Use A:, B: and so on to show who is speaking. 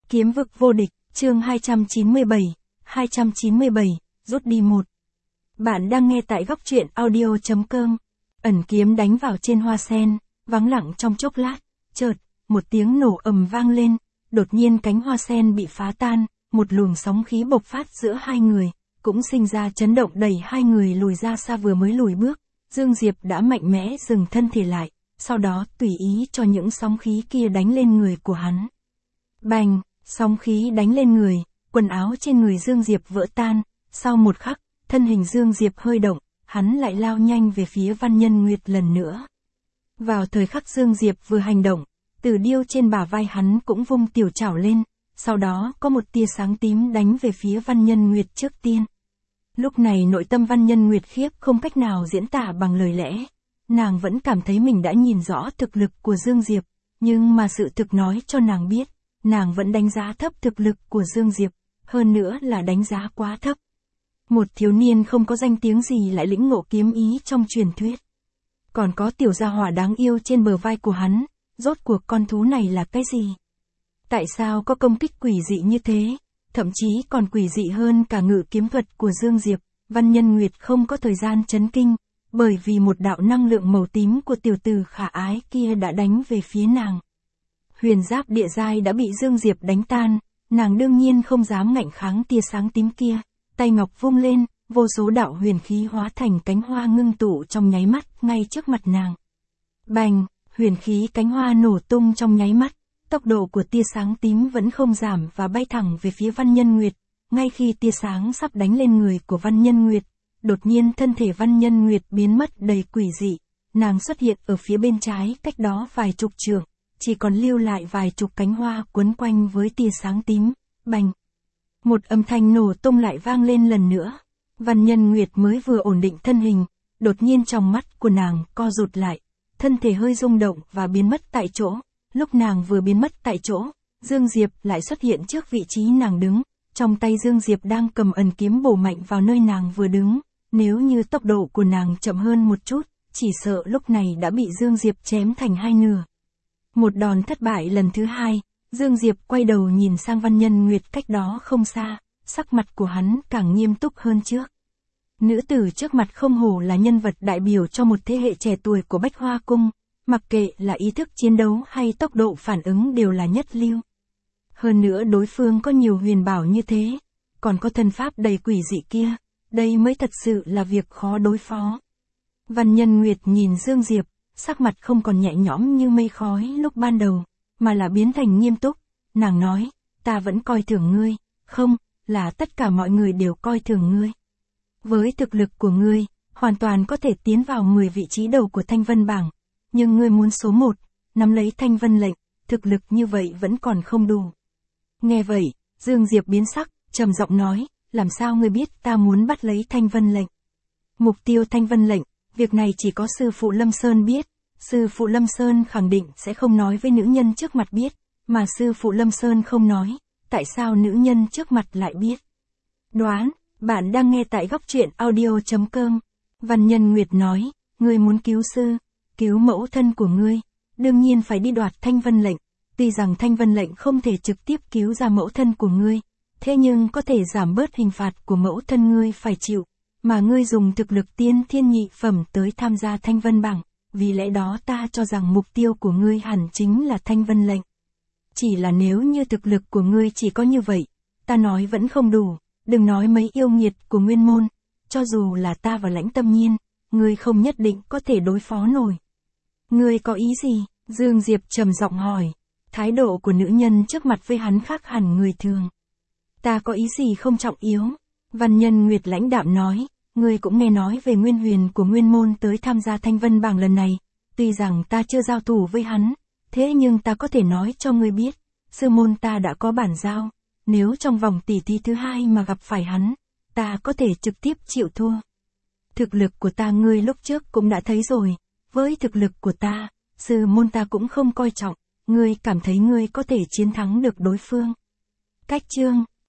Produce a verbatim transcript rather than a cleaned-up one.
A: Kiếm vực vô địch, chương hai trăm chín mươi bảy, hai trăm chín mươi bảy, rút đi một. Bạn đang nghe tại góc truyện audio.com. Ẩn kiếm đánh vào trên hoa sen, vắng lặng trong chốc lát, chợt, một tiếng nổ ầm vang lên, đột nhiên cánh hoa sen bị phá tan, một luồng sóng khí bộc phát giữa hai người, cũng sinh ra chấn động đẩy hai người lùi ra xa. Vừa mới lùi bước, Dương Diệp đã mạnh mẽ dừng thân thể lại, sau đó tùy ý cho những sóng khí kia đánh lên người của hắn. Bành, sóng khí đánh lên người, quần áo trên người Dương Diệp vỡ tan, sau một khắc, thân hình Dương Diệp hơi động, hắn lại lao nhanh về phía Văn Nhân Nguyệt lần nữa. Vào thời khắc Dương Diệp vừa hành động, Tử điêu trên bả vai hắn cũng vung tiểu chảo lên, sau đó có một tia sáng tím đánh về phía Văn Nhân Nguyệt trước tiên. Lúc này nội tâm Văn Nhân Nguyệt khiếp không cách nào diễn tả bằng lời lẽ. Nàng vẫn cảm thấy mình đã nhìn rõ thực lực của Dương Diệp, nhưng mà sự thực nói cho nàng biết, nàng vẫn đánh giá thấp thực lực của Dương Diệp, hơn nữa là đánh giá quá thấp. Một thiếu niên không có danh tiếng gì lại lĩnh ngộ kiếm ý trong truyền thuyết. Còn có tiểu gia hỏa đáng yêu trên bờ vai của hắn, rốt cuộc con thú này là cái gì? Tại sao có công kích quỷ dị như thế, thậm chí còn quỷ dị hơn cả ngự kiếm thuật của Dương Diệp? Văn Nhân Nguyệt không có thời gian chấn kinh, bởi vì một đạo năng lượng màu tím của tiểu tử khả ái kia đã đánh về phía nàng. Huyền giáp địa giai đã bị Dương Diệp đánh tan, nàng đương nhiên không dám ngạnh kháng tia sáng tím kia, tay ngọc vung lên, vô số đạo huyền khí hóa thành cánh hoa ngưng tụ trong nháy mắt ngay trước mặt nàng. Bành, huyền khí cánh hoa nổ tung trong nháy mắt, tốc độ của tia sáng tím vẫn không giảm và bay thẳng về phía Văn Nhân Nguyệt. Ngay khi tia sáng sắp đánh lên người của Văn Nhân Nguyệt, đột nhiên thân thể Văn Nhân Nguyệt biến mất đầy quỷ dị, nàng xuất hiện ở phía bên trái cách đó vài chục trượng, chỉ còn lưu lại vài chục cánh hoa quấn quanh với tia sáng tím. Bành, một âm thanh nổ tung lại vang lên lần nữa. Văn Nhân Nguyệt mới vừa ổn định thân hình, đột nhiên trong mắt của nàng co rụt lại, thân thể hơi rung động và biến mất tại chỗ. Lúc nàng vừa biến mất tại chỗ, Dương Diệp lại xuất hiện trước vị trí nàng đứng, trong tay Dương Diệp đang cầm ẩn kiếm bổ mạnh vào nơi nàng vừa đứng. Nếu như tốc độ của nàng chậm hơn một chút, chỉ sợ lúc này đã bị Dương Diệp chém thành hai nửa. Một đòn thất bại lần thứ hai, Dương Diệp quay đầu nhìn sang Văn Nhân Nguyệt cách đó không xa, sắc mặt của hắn càng nghiêm túc hơn trước. Nữ tử trước mặt không hổ là nhân vật đại biểu cho một thế hệ trẻ tuổi của Bách Hoa Cung, mặc kệ là ý thức chiến đấu hay tốc độ phản ứng đều là nhất lưu. Hơn nữa đối phương có nhiều huyền bảo như thế, còn có thân pháp đầy quỷ dị kia, đây mới thật sự là việc khó đối phó. Văn Nhân Nguyệt nhìn Dương Diệp, sắc mặt không còn nhẹ nhõm như mây khói lúc ban đầu, mà là biến thành nghiêm túc. Nàng nói, ta vẫn coi thường ngươi, không, là tất cả mọi người đều coi thường ngươi. Với thực lực của ngươi, hoàn toàn có thể tiến vào mười vị trí đầu của Thanh Vân bảng, nhưng ngươi muốn số một, nắm lấy Thanh Vân lệnh, thực lực như vậy vẫn còn không đủ. Nghe vậy, Dương Diệp biến sắc, trầm giọng nói, làm sao ngươi biết ta muốn bắt lấy Thanh Vân lệnh? Mục tiêu Thanh Vân lệnh, việc này chỉ có sư phụ Lâm Sơn biết, sư phụ Lâm Sơn khẳng định sẽ không nói với nữ nhân trước mặt biết, mà sư phụ Lâm Sơn không nói, tại sao nữ nhân trước mặt lại biết? Đoán, bạn đang nghe tại góc truyện audio.com. Văn Nhân Nguyệt nói, ngươi muốn cứu sư, cứu mẫu thân của ngươi, đương nhiên phải đi đoạt Thanh Vân lệnh, tuy rằng Thanh Vân lệnh không thể trực tiếp cứu ra mẫu thân của ngươi, thế nhưng có thể giảm bớt hình phạt của mẫu thân ngươi phải chịu, mà ngươi dùng thực lực tiên thiên nhị phẩm tới tham gia Thanh Vân bảng, vì lẽ đó ta cho rằng mục tiêu của ngươi hẳn chính là Thanh Vân lệnh. Chỉ là nếu như thực lực của ngươi chỉ có như vậy, ta nói vẫn không đủ, đừng nói mấy yêu nghiệt của Nguyên Môn, cho dù là ta và Lãnh Tâm Nhiên, ngươi không nhất định có thể đối phó nổi. Ngươi có ý gì? Dương Diệp trầm giọng hỏi, thái độ của nữ nhân trước mặt với hắn khác hẳn người thường. Ta có ý gì không trọng yếu? Văn Nhân Nguyệt lãnh đạm nói, ngươi cũng nghe nói về Nguyên Huyền của Nguyên Môn tới tham gia Thanh Vân bảng lần này, tuy rằng ta chưa giao thủ với hắn, thế nhưng ta có thể nói cho ngươi biết, sư môn ta đã có bản giao, nếu trong vòng tỷ thí thứ hai mà gặp phải hắn, ta có thể trực tiếp chịu thua. Thực lực của ta ngươi lúc trước cũng đã thấy rồi, với thực lực của ta, sư môn ta cũng không coi trọng, ngươi cảm thấy ngươi có thể chiến thắng được đối phương. Cách chương